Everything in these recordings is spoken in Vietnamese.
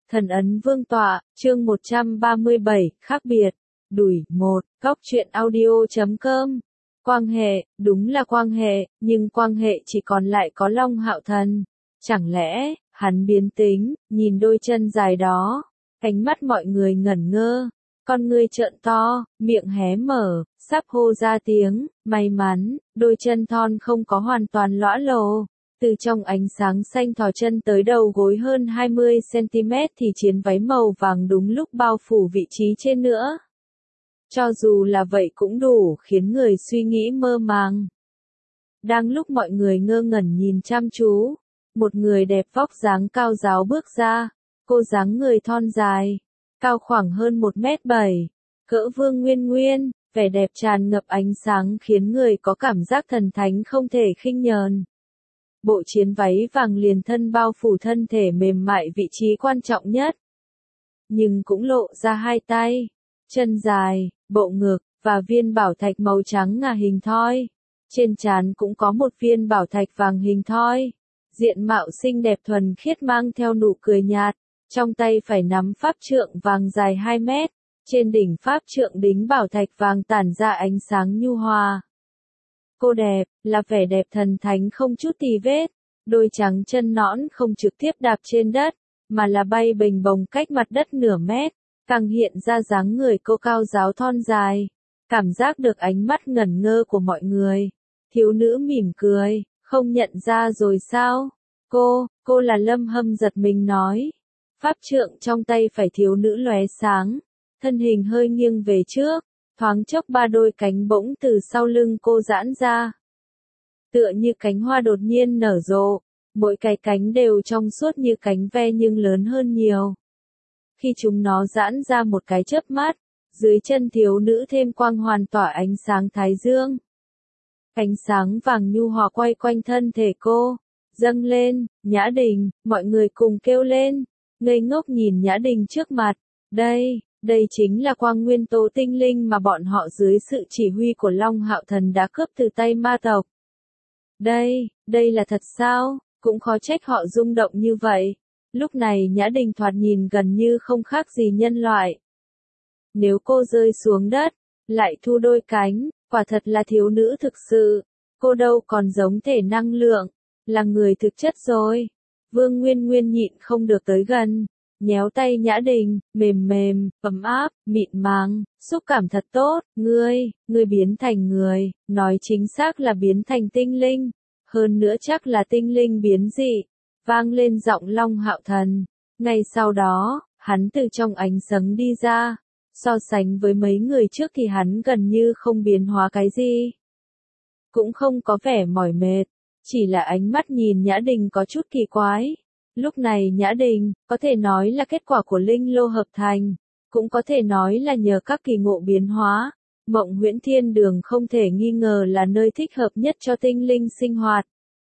Thần ấn vương tọa, chương 137, khác biệt. Đuổi 1, góc truyện audio.com. Quang hệ, đúng là quang hệ, nhưng quang hệ chỉ còn lại có Long Hạo Thần. Chẳng lẽ, hắn biến tính, nhìn đôi chân dài đó, ánh mắt mọi người ngẩn ngơ, con ngươi trợn to, miệng hé mở, sắp hô ra tiếng, may mắn, đôi chân thon không có hoàn toàn lõa lồ. Từ trong ánh sáng xanh thò chân tới đầu gối hơn 20cm thì chiến váy màu vàng đúng lúc bao phủ vị trí trên nữa. Cho dù là vậy cũng đủ khiến người suy nghĩ mơ màng. Đang lúc mọi người ngơ ngẩn nhìn chăm chú, một người đẹp vóc dáng cao ráo bước ra, cô dáng người thon dài, cao khoảng hơn 1m7, cỡ Vương Nguyên Nguyên, vẻ đẹp tràn ngập ánh sáng khiến người có cảm giác thần thánh không thể khinh nhờn. Bộ chiến váy vàng liền thân bao phủ thân thể mềm mại vị trí quan trọng nhất. Nhưng cũng lộ ra hai tay, chân dài, bộ ngực, và viên bảo thạch màu trắng ngà hình thoi. Trên trán cũng có một viên bảo thạch vàng hình thoi. Diện mạo xinh đẹp thuần khiết mang theo nụ cười nhạt. Trong tay phải nắm pháp trượng vàng dài 2 mét. Trên đỉnh pháp trượng đính bảo thạch vàng tản ra ánh sáng nhu hòa. Cô đẹp, là vẻ đẹp thần thánh không chút tì vết, đôi trắng chân nõn không trực tiếp đạp trên đất, mà là bay bềnh bồng cách mặt đất nửa mét, càng hiện ra dáng người cô cao ráo thon dài, cảm giác được ánh mắt ngẩn ngơ của mọi người. Thiếu nữ mỉm cười, không nhận ra rồi sao? Cô là Lâm Hâm giật mình nói. Pháp trượng trong tay phải thiếu nữ lóe sáng, thân hình hơi nghiêng về trước. Thoáng chốc ba đôi cánh bỗng từ sau lưng cô giãn ra. Tựa như cánh hoa đột nhiên nở rộ, mỗi cái cánh đều trong suốt như cánh ve nhưng lớn hơn nhiều. Khi chúng nó giãn ra một cái chớp mắt, dưới chân thiếu nữ thêm quang hoàn tỏa ánh sáng thái dương. Ánh sáng vàng nhu hòa quay quanh thân thể cô, dâng lên, Nhã Đình, mọi người cùng kêu lên, ngây ngốc nhìn Nhã Đình trước mặt, đây chính là quang nguyên tố tinh linh mà bọn họ dưới sự chỉ huy của Long Hạo Thần đã cướp từ tay ma tộc. Đây là thật sao? Cũng khó trách họ rung động như vậy. Lúc này Nhã Đình thoạt nhìn gần như không khác gì nhân loại. Nếu cô rơi xuống đất, lại thu đôi cánh, quả thật là thiếu nữ thực sự. Cô đâu còn giống thể năng lượng, là người thực chất rồi. Vương Nguyên Nguyên nhịn không được tới gần. Nhéo tay Nhã Đình, mềm, ấm áp, mịn màng, xúc cảm thật tốt, ngươi biến thành người, nói chính xác là biến thành tinh linh, hơn nữa chắc là tinh linh biến dị, vang lên giọng Long Hạo Thần. Ngay sau đó, hắn từ trong ánh sáng đi ra, so sánh với mấy người trước thì hắn gần như không biến hóa cái gì. Cũng không có vẻ mỏi mệt, chỉ là ánh mắt nhìn Nhã Đình có chút kỳ quái. Lúc này Nhã Đình, có thể nói là kết quả của linh lô hợp thành, cũng có thể nói là nhờ các kỳ ngộ biến hóa. Mộng Huyễn Thiên Đường không thể nghi ngờ là nơi thích hợp nhất cho tinh linh sinh hoạt.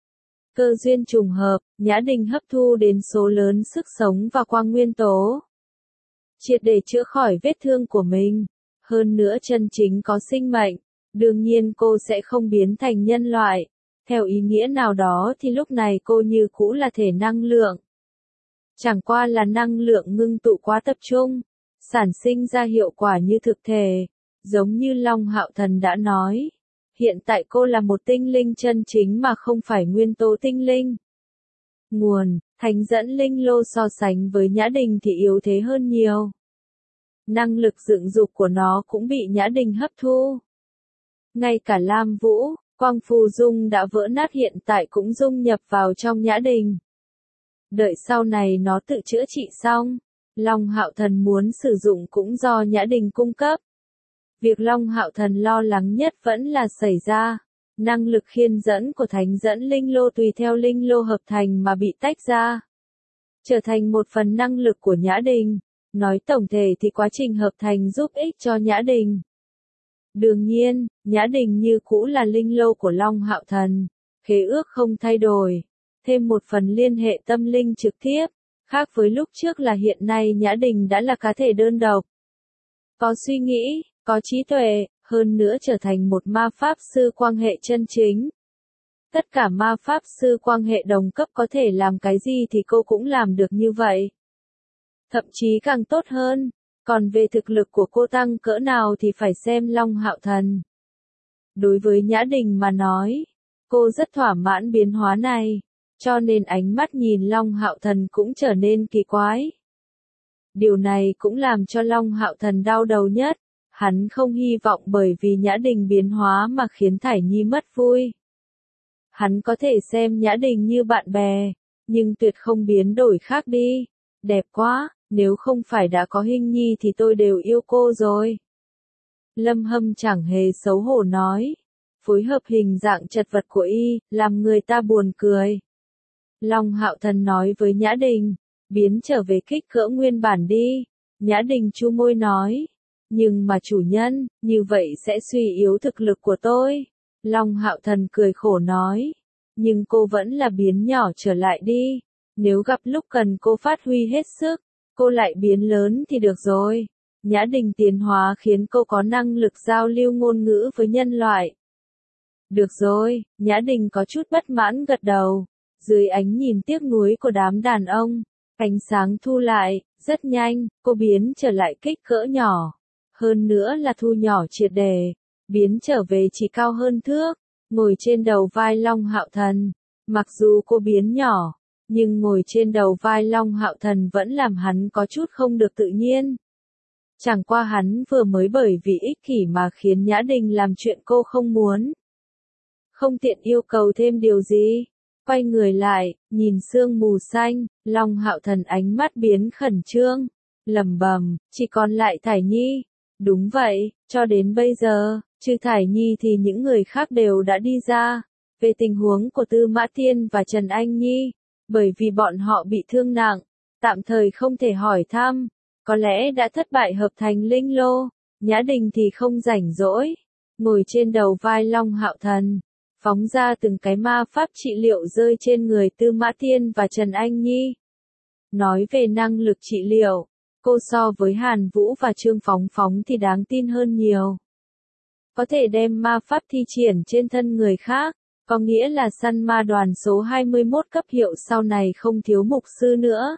Cơ duyên trùng hợp, Nhã Đình hấp thu đến số lớn sức sống và quang nguyên tố, triệt để chữa khỏi vết thương của mình. Hơn nữa chân chính có sinh mệnh, đương nhiên cô sẽ không biến thành nhân loại. Theo ý nghĩa nào đó thì lúc này cô như cũ là thể năng lượng. Chẳng qua là năng lượng ngưng tụ quá tập trung, sản sinh ra hiệu quả như thực thể, giống như Long Hạo Thần đã nói. Hiện tại cô là một tinh linh chân chính mà không phải nguyên tố tinh linh. Nguồn, thánh dẫn linh lô so sánh với Nhã Đình thì yếu thế hơn nhiều. Năng lực dựng dục của nó cũng bị Nhã Đình hấp thu. Ngay cả Lam Vũ, Quang Phù Dung đã vỡ nát hiện tại cũng dung nhập vào trong Nhã Đình. Đợi sau này nó tự chữa trị xong, Long Hạo Thần muốn sử dụng cũng do Nhã Đình cung cấp. Việc Long Hạo Thần lo lắng nhất vẫn là xảy ra, năng lực khiên dẫn của thánh dẫn linh lô tùy theo linh lô hợp thành mà bị tách ra, trở thành một phần năng lực của Nhã Đình. Nói tổng thể thì quá trình hợp thành giúp ích cho Nhã Đình. Đương nhiên, Nhã Đình như cũ là linh lô của Long Hạo Thần, khế ước không thay đổi, thêm một phần liên hệ tâm linh trực tiếp, khác với lúc trước là hiện nay Nhã Đình đã là cá thể đơn độc. Có suy nghĩ, có trí tuệ, hơn nữa trở thành một ma pháp sư quang hệ chân chính. Tất cả ma pháp sư quang hệ đồng cấp có thể làm cái gì thì cô cũng làm được như vậy. thậm chí càng tốt hơn. Còn về thực lực của cô tăng cỡ nào thì phải xem Long Hạo Thần. Đối với Nhã Đình mà nói, cô rất thỏa mãn biến hóa này, cho nên ánh mắt nhìn Long Hạo Thần cũng trở nên kỳ quái. Điều này cũng làm cho Long Hạo Thần đau đầu nhất, hắn không hy vọng bởi vì Nhã Đình biến hóa mà khiến Thải Nhi mất vui. Hắn có thể xem Nhã Đình như bạn bè, nhưng tuyệt không biến đổi khác đi. Đẹp quá, nếu không phải đã có Hinh Nhi thì tôi đều yêu cô rồi. Lâm Hâm chẳng hề xấu hổ nói. Phối hợp hình dạng chật vật của y, làm người ta buồn cười. Long Hạo Thần nói với Nhã Đình, biến trở về kích cỡ nguyên bản đi. Nhã Đình chu môi nói, nhưng mà chủ nhân, như vậy sẽ suy yếu thực lực của tôi. Long Hạo Thần cười khổ nói, nhưng cô vẫn là biến nhỏ trở lại đi. Nếu gặp lúc cần cô phát huy hết sức, cô lại biến lớn thì được rồi. Nhã Đình tiến hóa khiến cô có năng lực giao lưu ngôn ngữ với nhân loại. Được rồi, Nhã Đình có chút bất mãn gật đầu. Dưới ánh nhìn tiếc nuối của đám đàn ông, ánh sáng thu lại, rất nhanh, cô biến trở lại kích cỡ nhỏ. Hơn nữa là thu nhỏ triệt để, biến trở về chỉ cao hơn thước, ngồi trên đầu vai Long Hạo Thần. Mặc dù cô biến nhỏ, nhưng ngồi trên đầu vai Long Hạo Thần vẫn làm hắn có chút không được tự nhiên. Chẳng qua hắn vừa mới bởi vì ích kỷ mà khiến Nhã Đình làm chuyện cô không muốn. Không tiện yêu cầu thêm điều gì. Quay người lại, nhìn sương mù xanh, Long Hạo Thần ánh mắt biến khẩn trương, lẩm bẩm, chỉ còn lại Thải Nhi. Đúng vậy, cho đến bây giờ, trừ Thải Nhi thì những người khác đều đã đi ra. Về tình huống của Tư Mã Tiên và Trần Anh Nhi, bởi vì bọn họ bị thương nặng, tạm thời không thể hỏi thăm, có lẽ đã thất bại hợp thành linh lô. Nhã Đình thì không rảnh rỗi, ngồi trên đầu vai Long Hạo Thần, phóng ra từng cái ma pháp trị liệu rơi trên người Tư Mã Tiên và Trần Anh Nhi. Nói về năng lực trị liệu, cô so với Hàn Vũ và Trương Phóng Phóng thì đáng tin hơn nhiều. Có thể đem ma pháp thi triển trên thân người khác, có nghĩa là săn ma đoàn số 21 cấp hiệu sau này không thiếu mục sư nữa.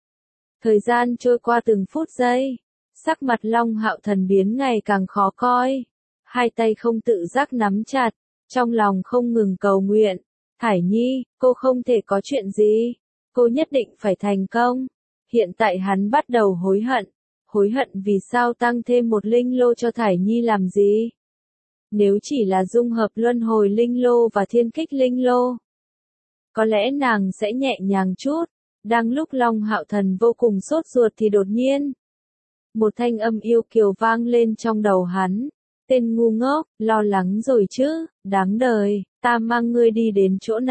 Thời gian trôi qua từng phút giây, sắc mặt Long Hạo Thần biến ngày càng khó coi. Hai tay không tự giác nắm chặt, trong lòng không ngừng cầu nguyện. Thải Nhi, cô không thể có chuyện gì. Cô nhất định phải thành công. Hiện tại hắn bắt đầu hối hận vì sao tăng thêm một linh lô cho Thải Nhi làm gì. Nếu chỉ là dung hợp luân hồi linh lô và thiên kích linh lô, có lẽ nàng sẽ nhẹ nhàng chút. Đang lúc Long Hạo Thần vô cùng sốt ruột thì đột nhiên, một thanh âm yêu kiều vang lên trong đầu hắn. Tên ngu ngốc, lo lắng rồi chứ, đáng đời, ta mang ngươi đi đến chỗ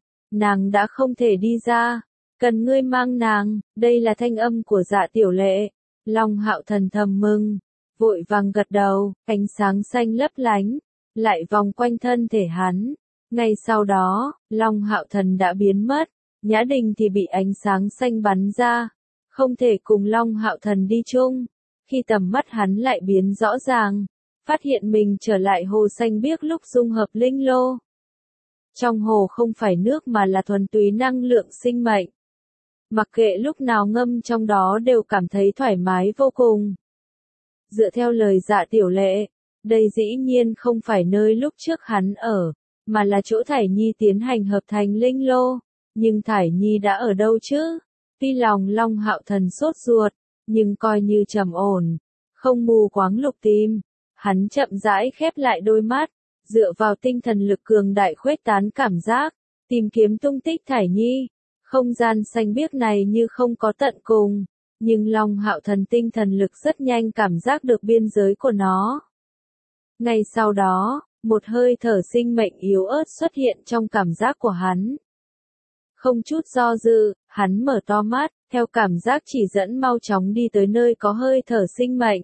nàng đã không thể đi ra, cần ngươi mang nàng. Đây là thanh âm của Dạ Tiểu Lệ. Long Hạo Thần thầm mừng, vội vàng gật đầu, ánh sáng xanh lấp lánh, lại vòng quanh thân thể hắn. Ngay sau đó, Long Hạo Thần đã biến mất, Nhã Đình thì bị ánh sáng xanh bắn ra, không thể cùng Long Hạo Thần đi chung. Khi tầm mắt hắn lại biến rõ ràng, phát hiện mình trở lại hồ xanh biếc lúc dung hợp linh lô. Trong hồ không phải nước mà là thuần túy năng lượng sinh mệnh. Mặc kệ lúc nào ngâm trong đó đều cảm thấy thoải mái vô cùng. Dựa theo lời Dạ Tiểu Lệ, đây dĩ nhiên không phải nơi lúc trước hắn ở, mà là chỗ Thải Nhi tiến hành hợp thành linh lô. Nhưng Thải Nhi đã ở đâu chứ? Tuy lòng Long Hạo Thần sốt ruột, nhưng coi như trầm ổn, không mù quáng lục tìm. Hắn chậm rãi khép lại đôi mắt, dựa vào tinh thần lực cường đại khuếch tán cảm giác, tìm kiếm tung tích Thải Nhi. Không gian xanh biếc này như không có tận cùng, nhưng Long Hạo Thần tinh thần lực rất nhanh cảm giác được biên giới của nó. Ngay sau đó, một hơi thở sinh mệnh yếu ớt xuất hiện trong cảm giác của hắn. Không chút do dự, hắn mở to mắt, theo cảm giác chỉ dẫn mau chóng đi tới nơi có hơi thở sinh mệnh.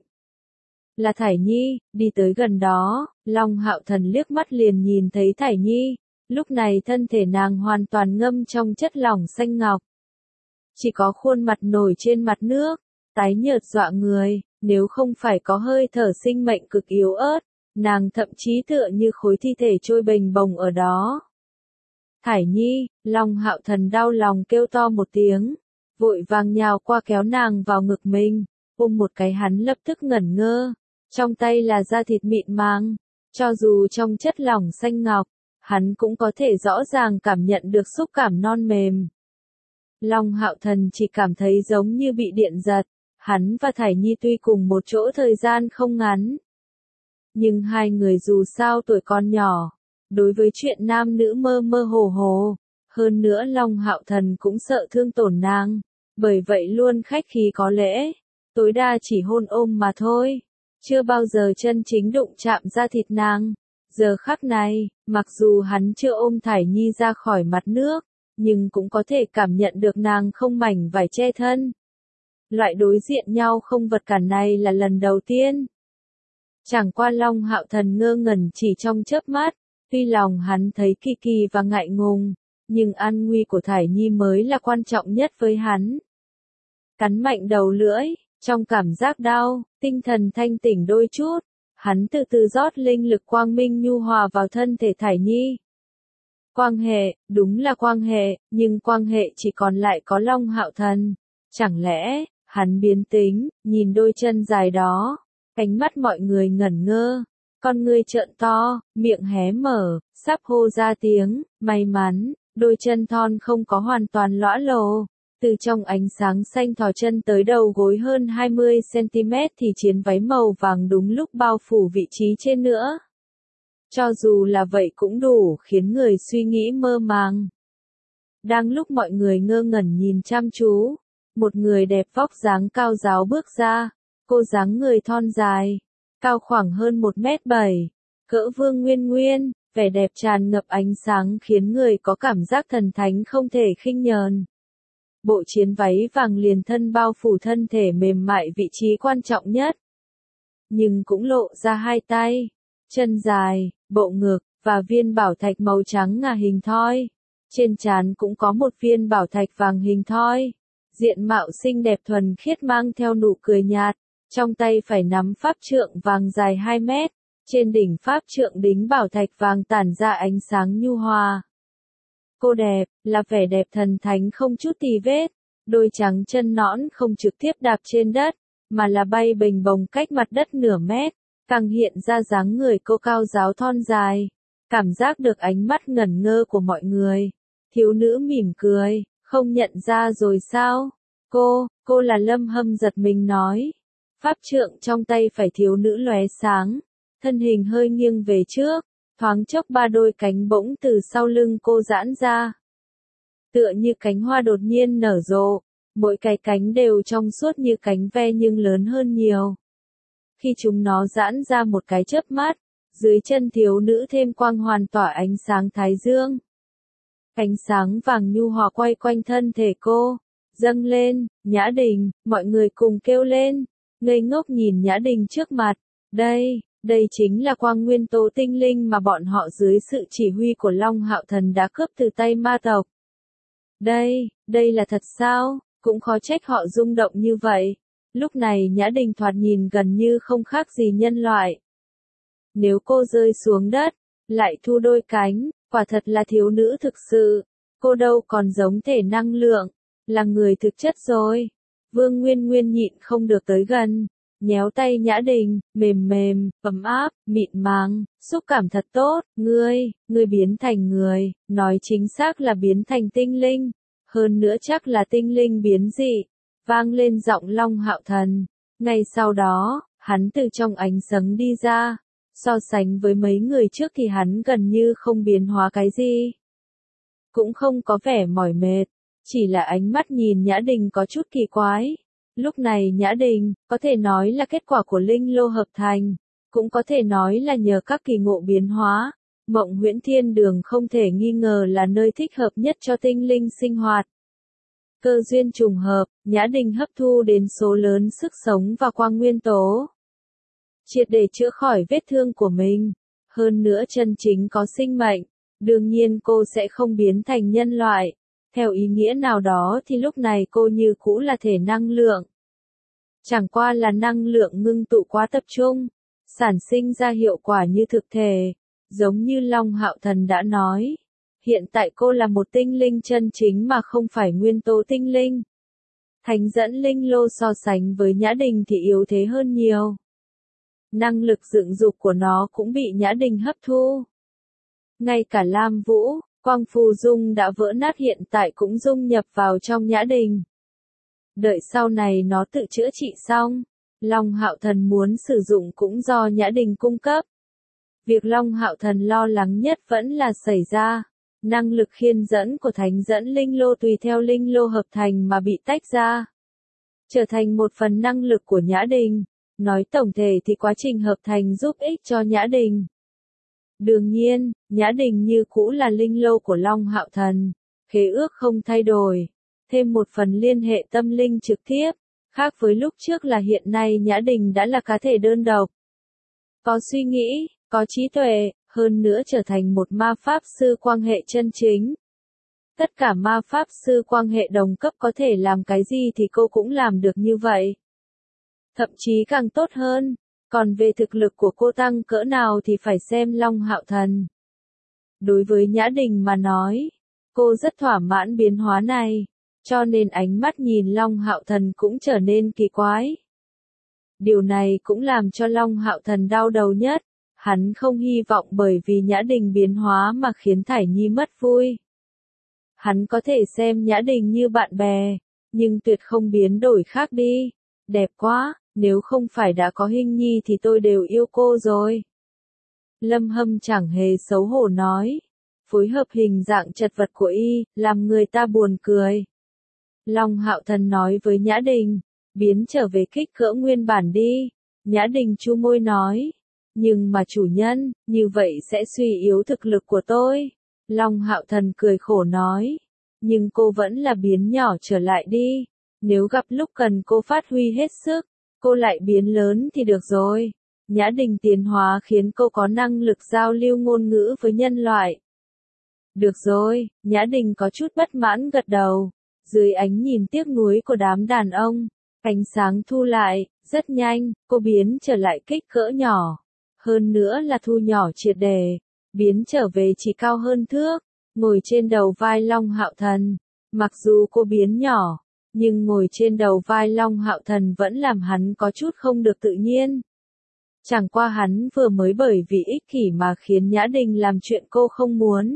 Là Thải Nhi. Đi tới gần đó, Long Hạo Thần liếc mắt liền nhìn thấy Thải Nhi. Lúc này thân thể nàng hoàn toàn ngâm trong chất lỏng xanh ngọc. Chỉ có khuôn mặt nổi trên mặt nước, tái nhợt dọa người, nếu không phải có hơi thở sinh mệnh cực yếu ớt, nàng thậm chí tựa như khối thi thể trôi bềnh bồng ở đó. Thải Nhi, Long Hạo Thần đau lòng kêu to một tiếng. vội vàng nhào qua kéo nàng vào ngực mình, ôm một cái hắn lập tức ngẩn ngơ, trong tay là da thịt mịn màng, cho dù trong chất lỏng xanh ngọc, hắn cũng có thể rõ ràng cảm nhận được xúc cảm non mềm. Long Hạo Thần chỉ cảm thấy giống như bị điện giật, hắn và Thải Nhi tuy cùng một chỗ thời gian không ngắn, nhưng hai người dù sao tuổi còn nhỏ, đối với chuyện nam nữ mơ mơ hồ hồ, hơn nữa Long Hạo Thần cũng sợ thương tổn nàng, bởi vậy luôn khách khí có lễ, tối đa chỉ hôn ôm mà thôi, chưa bao giờ chân chính đụng chạm da thịt nàng. Giờ khắc này, mặc dù hắn chưa ôm Thải Nhi ra khỏi mặt nước, nhưng cũng có thể cảm nhận được nàng không mảnh vải che thân. Loại đối diện nhau không vật cản này là lần đầu tiên. Chẳng qua Long Hạo Thần ngơ ngẩn chỉ trong chớp mắt, tuy lòng hắn thấy kỳ kỳ và ngại ngùng, nhưng an nguy của Thải Nhi mới là quan trọng nhất với hắn. Cắn mạnh đầu lưỡi, trong cảm giác đau, tinh thần thanh tỉnh đôi chút, hắn từ từ rót linh lực quang minh nhu hòa vào thân thể Thải Nhi. Quang hệ, đúng là quang hệ, nhưng quang hệ chỉ còn lại có Long Hạo Thần. Chẳng lẽ, hắn biến tính, nhìn đôi chân dài đó, ánh mắt mọi người ngẩn ngơ, con ngươi trợn to, miệng hé mở, sắp hô ra tiếng, may mắn, đôi chân thon không có hoàn toàn lõa lồ. Từ trong ánh sáng xanh thò chân tới đầu gối hơn 20cm thì chiến váy màu vàng đúng lúc bao phủ vị trí trên nữa. Cho dù là vậy cũng đủ khiến người suy nghĩ mơ màng. Đang lúc mọi người ngơ ngẩn nhìn chăm chú, một người đẹp vóc dáng cao ráo bước ra, cô dáng người thon dài, cao khoảng hơn 1m7, cỡ Vương Nguyên Nguyên, vẻ đẹp tràn ngập ánh sáng khiến người có cảm giác thần thánh không thể khinh nhờn. Bộ chiến váy vàng liền thân bao phủ thân thể mềm mại vị trí quan trọng nhất, nhưng cũng lộ ra hai tay, chân dài, bộ ngực, và viên bảo thạch màu trắng ngà hình thoi. Trên trán cũng có một viên bảo thạch vàng hình thoi. Diện mạo xinh đẹp thuần khiết mang theo nụ cười nhạt, trong tay phải nắm pháp trượng vàng dài 2 mét, trên đỉnh pháp trượng đính bảo thạch vàng tản ra ánh sáng nhu hòa. Cô đẹp, là vẻ đẹp thần thánh không chút tì vết, đôi trắng chân nõn không trực tiếp đạp trên đất, mà là bay bềnh bồng cách mặt đất nửa mét, càng hiện ra dáng người cô cao ráo thon dài, cảm giác được ánh mắt ngẩn ngơ của mọi người. Thiếu nữ mỉm cười, không nhận ra rồi sao? Cô là Lâm Hâm giật mình nói. Pháp trượng trong tay phải thiếu nữ lóe sáng, thân hình hơi nghiêng về trước, thoáng chốc ba đôi cánh bỗng từ sau lưng cô giãn ra. Tựa như cánh hoa đột nhiên nở rộ, mỗi cái cánh đều trong suốt như cánh ve nhưng lớn hơn nhiều. Khi chúng nó giãn ra một cái chớp mắt, dưới chân thiếu nữ thêm quang hoàn tỏa ánh sáng thái dương. Ánh sáng vàng nhu hòa quay quanh thân thể cô, dâng lên, Nhã Đình, mọi người cùng kêu lên, ngây ngốc nhìn Nhã Đình trước mặt. Đây chính là quang nguyên tố tinh linh mà bọn họ dưới sự chỉ huy của Long Hạo Thần đã cướp từ tay ma tộc. Đây là thật sao? Cũng khó trách họ rung động như vậy. Lúc này Nhã Đình thoạt nhìn gần như không khác gì nhân loại. Nếu cô rơi xuống đất, lại thu đôi cánh, quả thật là thiếu nữ thực sự. Cô đâu còn giống thể năng lượng, là người thực chất rồi. Vương Nguyên Nguyên nhịn không được tới gần, nhéo tay Nhã Đình, mềm mềm, ấm áp, mịn màng, xúc cảm thật tốt. Ngươi biến thành người, nói chính xác là biến thành tinh linh. Hơn nữa chắc là tinh linh biến dị. Vang lên giọng Long Hạo Thần. Ngay sau đó, hắn từ trong ánh sáng đi ra. So sánh với mấy người trước thì hắn gần như không biến hóa cái gì. Cũng không có vẻ mỏi mệt, chỉ là ánh mắt nhìn Nhã Đình có chút kỳ quái. Lúc này Nhã Đình, có thể nói là kết quả của linh lô hợp thành, cũng có thể nói là nhờ các kỳ ngộ biến hóa. Mộng Huyễn Thiên Đường không thể nghi ngờ là nơi thích hợp nhất cho tinh linh sinh hoạt. Cơ duyên trùng hợp, Nhã Đình hấp thu đến số lớn sức sống và quang nguyên tố, triệt để chữa khỏi vết thương của mình. Hơn nữa chân chính có sinh mệnh, đương nhiên cô sẽ không biến thành nhân loại. Theo ý nghĩa nào đó thì lúc này cô như cũ là thể năng lượng. Chẳng qua là năng lượng ngưng tụ quá tập trung, sản sinh ra hiệu quả như thực thể, giống như Long Hạo Thần đã nói. Hiện tại cô là một tinh linh chân chính mà không phải nguyên tố tinh linh. Thánh dẫn linh lô so sánh với Nhã Đình thì yếu thế hơn nhiều. Năng lực dựng dục của nó cũng bị Nhã Đình hấp thu. Ngay cả Lam Vũ, Quang Phù Dung đã vỡ nát hiện tại cũng dung nhập vào trong Nhã Đình. Đợi sau này nó tự chữa trị xong, Long Hạo Thần muốn sử dụng cũng do Nhã Đình cung cấp. Việc Long Hạo Thần lo lắng nhất vẫn là xảy ra. Năng lực khiên dẫn của thánh dẫn linh lô tùy theo linh lô hợp thành mà bị tách ra, trở thành một phần năng lực của Nhã Đình. Nói tổng thể thì quá trình hợp thành giúp ích cho Nhã Đình. Đương nhiên, Nhã Đình như cũ là linh lô của Long Hạo Thần, khế ước không thay đổi, thêm một phần liên hệ tâm linh trực tiếp, khác với lúc trước là hiện nay Nhã Đình đã là cá thể đơn độc. Có suy nghĩ, có trí tuệ, hơn nữa trở thành một ma pháp sư quang hệ chân chính. Tất cả ma pháp sư quang hệ đồng cấp có thể làm cái gì thì cô cũng làm được như vậy. Thậm chí càng tốt hơn, còn về thực lực của cô tăng cỡ nào thì phải xem Long Hạo Thần. Đối với Nhã Đình mà nói, cô rất thỏa mãn biến hóa này, cho nên ánh mắt nhìn Long Hạo Thần cũng trở nên kỳ quái. Điều này cũng làm cho Long Hạo Thần đau đầu nhất, hắn không hy vọng bởi vì Nhã Đình biến hóa mà khiến Thải Nhi mất vui. Hắn có thể xem Nhã Đình như bạn bè, nhưng tuyệt không biến đổi khác đi. Đẹp quá, nếu không phải đã có Hinh Nhi thì tôi đều yêu cô rồi. Lâm Hâm chẳng hề xấu hổ nói. Phối hợp hình dạng chật vật của y, làm người ta buồn cười. Long Hạo Thần nói với Nhã Đình, biến trở về kích cỡ nguyên bản đi. Nhã Đình chu môi nói, nhưng mà chủ nhân, như vậy sẽ suy yếu thực lực của tôi. Long Hạo Thần cười khổ nói, nhưng cô vẫn là biến nhỏ trở lại đi. Nếu gặp lúc cần cô phát huy hết sức, cô lại biến lớn thì được rồi. Nhã Đình tiến hóa khiến cô có năng lực giao lưu ngôn ngữ với nhân loại. Được rồi, Nhã Đình có chút bất mãn gật đầu. Dưới ánh nhìn tiếc nuối của đám đàn ông, ánh sáng thu lại, rất nhanh, cô biến trở lại kích cỡ nhỏ. Hơn nữa là thu nhỏ triệt để, biến trở về chỉ cao hơn thước, ngồi trên đầu vai Long Hạo Thần. Mặc dù cô biến nhỏ, nhưng ngồi trên đầu vai Long Hạo Thần vẫn làm hắn có chút không được tự nhiên. Chẳng qua hắn vừa mới bởi vì ích kỷ mà khiến Nhã Đình làm chuyện cô không muốn.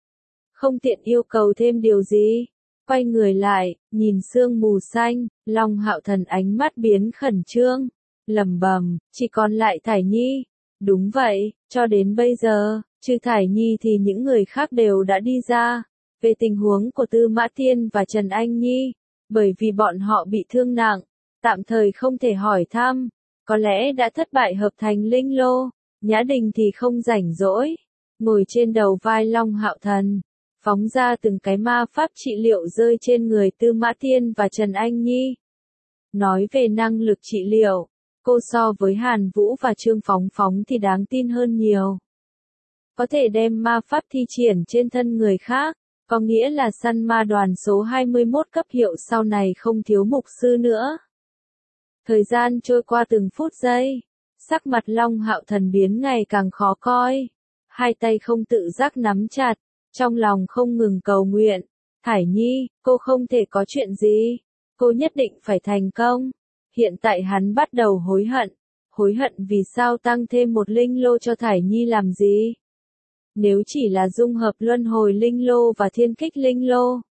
Không tiện yêu cầu thêm điều gì. Quay người lại, nhìn sương mù xanh, Long Hạo Thần ánh mắt biến khẩn trương, lẩm bẩm, chỉ còn lại Thải Nhi. Đúng vậy, cho đến bây giờ, trừ Thải Nhi thì những người khác đều đã đi ra. Về tình huống của Tư Mã Thiên và Trần Anh Nhi, bởi vì bọn họ bị thương nặng, tạm thời không thể hỏi thăm, có lẽ đã thất bại hợp thành linh lô. Nhã Đình thì không rảnh rỗi, ngồi trên đầu vai Long Hạo Thần, phóng ra từng cái ma pháp trị liệu rơi trên người Tư Mã Thiên và Trần Anh Nhi. Nói về năng lực trị liệu, cô so với Hàn Vũ và Trương Phóng Phóng thì đáng tin hơn nhiều. Có thể đem ma pháp thi triển trên thân người khác, có nghĩa là săn ma đoàn số 21 cấp hiệu sau này không thiếu mục sư nữa. Thời gian trôi qua từng phút giây, sắc mặt Long Hạo Thần biến ngày càng khó coi. Hai tay không tự giác nắm chặt, trong lòng không ngừng cầu nguyện. Thải Nhi, cô không thể có chuyện gì, cô nhất định phải thành công. Hiện tại hắn bắt đầu hối hận vì sao tăng thêm một linh lô cho Thải Nhi làm gì. Nếu chỉ là dung hợp luân hồi linh lô và thiên kích linh lô,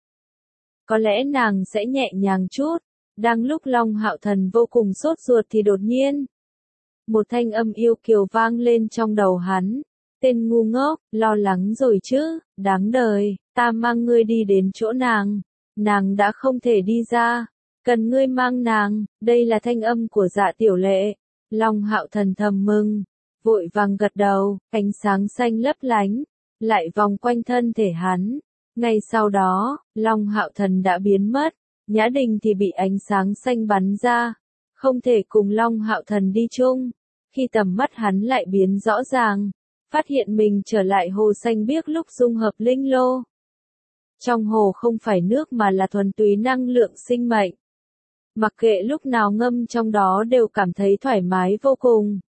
có lẽ nàng sẽ nhẹ nhàng chút. Đang lúc Long Hạo Thần vô cùng sốt ruột thì đột nhiên, một thanh âm yêu kiều vang lên trong đầu hắn. Tên ngu ngốc, lo lắng rồi chứ, đáng đời, ta mang ngươi đi đến chỗ nàng đã không thể đi ra, cần ngươi mang nàng. Đây là thanh âm của Dạ Tiểu Lệ. Long Hạo Thần thầm mừng, vội vàng gật đầu, ánh sáng xanh lấp lánh, lại vòng quanh thân thể hắn. Ngay sau đó, Long Hạo Thần đã biến mất, Nhã Đình thì bị ánh sáng xanh bắn ra, không thể cùng Long Hạo Thần đi chung. Khi tầm mắt hắn lại biến rõ ràng, phát hiện mình trở lại hồ xanh biếc lúc dung hợp linh lô. Trong hồ không phải nước mà là thuần túy năng lượng sinh mệnh. Mặc kệ lúc nào ngâm trong đó đều cảm thấy thoải mái vô cùng.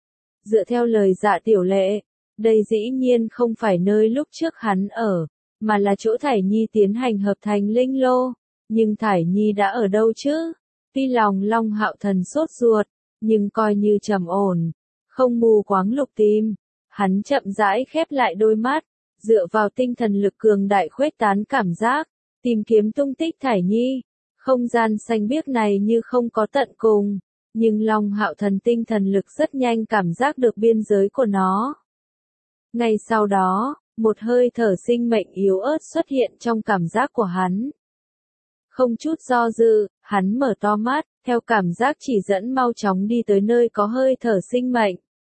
Dựa theo lời Dạ Tiểu Lệ, đây dĩ nhiên không phải nơi lúc trước hắn ở, mà là chỗ Thải Nhi tiến hành hợp thành linh lô. nhưng Thải Nhi đã ở đâu chứ? Tuy lòng Long Hạo Thần sốt ruột, nhưng coi như trầm ổn, không mù quáng lục tìm. Hắn chậm rãi khép lại đôi mắt, dựa vào tinh thần lực cường đại khuếch tán cảm giác, tìm kiếm tung tích Thải Nhi. Không gian xanh biếc này như không có tận cùng, nhưng Long Hạo Thần tinh thần lực rất nhanh cảm giác được biên giới của nó. Ngay sau đó, một hơi thở sinh mệnh yếu ớt xuất hiện trong cảm giác của hắn. Không chút do dự, hắn mở to mắt, theo cảm giác chỉ dẫn mau chóng đi tới nơi có hơi thở sinh mệnh.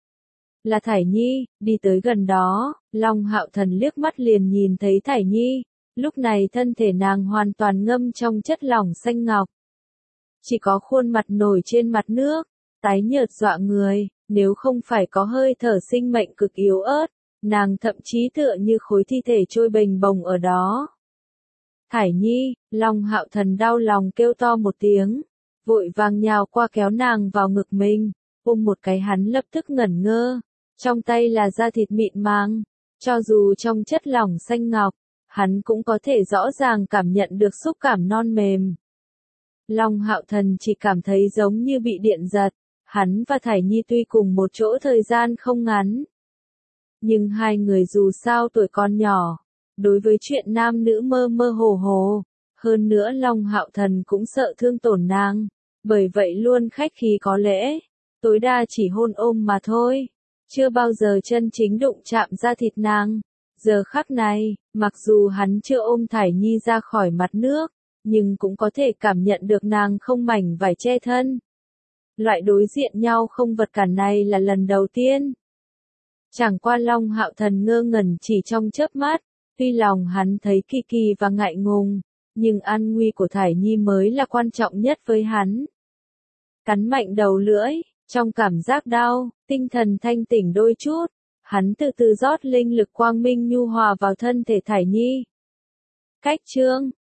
Là Thải Nhi, đi tới gần đó, Long Hạo Thần liếc mắt liền nhìn thấy Thải Nhi, lúc này thân thể nàng hoàn toàn ngâm trong chất lỏng xanh ngọc. Chỉ có khuôn mặt nổi trên mặt nước, tái nhợt dọa người, nếu không phải có hơi thở sinh mệnh cực yếu ớt, nàng thậm chí tựa như khối thi thể trôi bềnh bồng ở đó. Thải Nhi, Long Hạo Thần đau lòng kêu to một tiếng, vội vàng nhào qua kéo nàng vào ngực mình, ôm một cái hắn lập tức ngẩn ngơ, trong tay là da thịt mịn màng, cho dù trong chất lỏng xanh ngọc, hắn cũng có thể rõ ràng cảm nhận được xúc cảm non mềm. Long Hạo Thần chỉ cảm thấy giống như bị điện giật, hắn và Thải Nhi tuy cùng một chỗ thời gian không ngắn, nhưng hai người dù sao tuổi còn nhỏ, đối với chuyện nam nữ mơ mơ hồ hồ, hơn nữa Long Hạo Thần cũng sợ thương tổn nàng, bởi vậy luôn khách khí có lễ, tối đa chỉ hôn ôm mà thôi, chưa bao giờ chân chính đụng chạm da thịt nàng. Giờ khắc này, mặc dù hắn chưa ôm Thải Nhi ra khỏi mặt nước, nhưng cũng có thể cảm nhận được nàng không mảnh vải che thân. Loại đối diện nhau không vật cản này là lần đầu tiên. Chẳng qua Long Hạo Thần ngơ ngẩn chỉ trong chớp mắt, tuy lòng hắn thấy kỳ kỳ và ngại ngùng, nhưng an nguy của Thải Nhi mới là quan trọng nhất với hắn. Cắn mạnh đầu lưỡi, trong cảm giác đau, tinh thần thanh tỉnh đôi chút, hắn từ từ rót linh lực quang minh nhu hòa vào thân thể Thải Nhi. Cách chương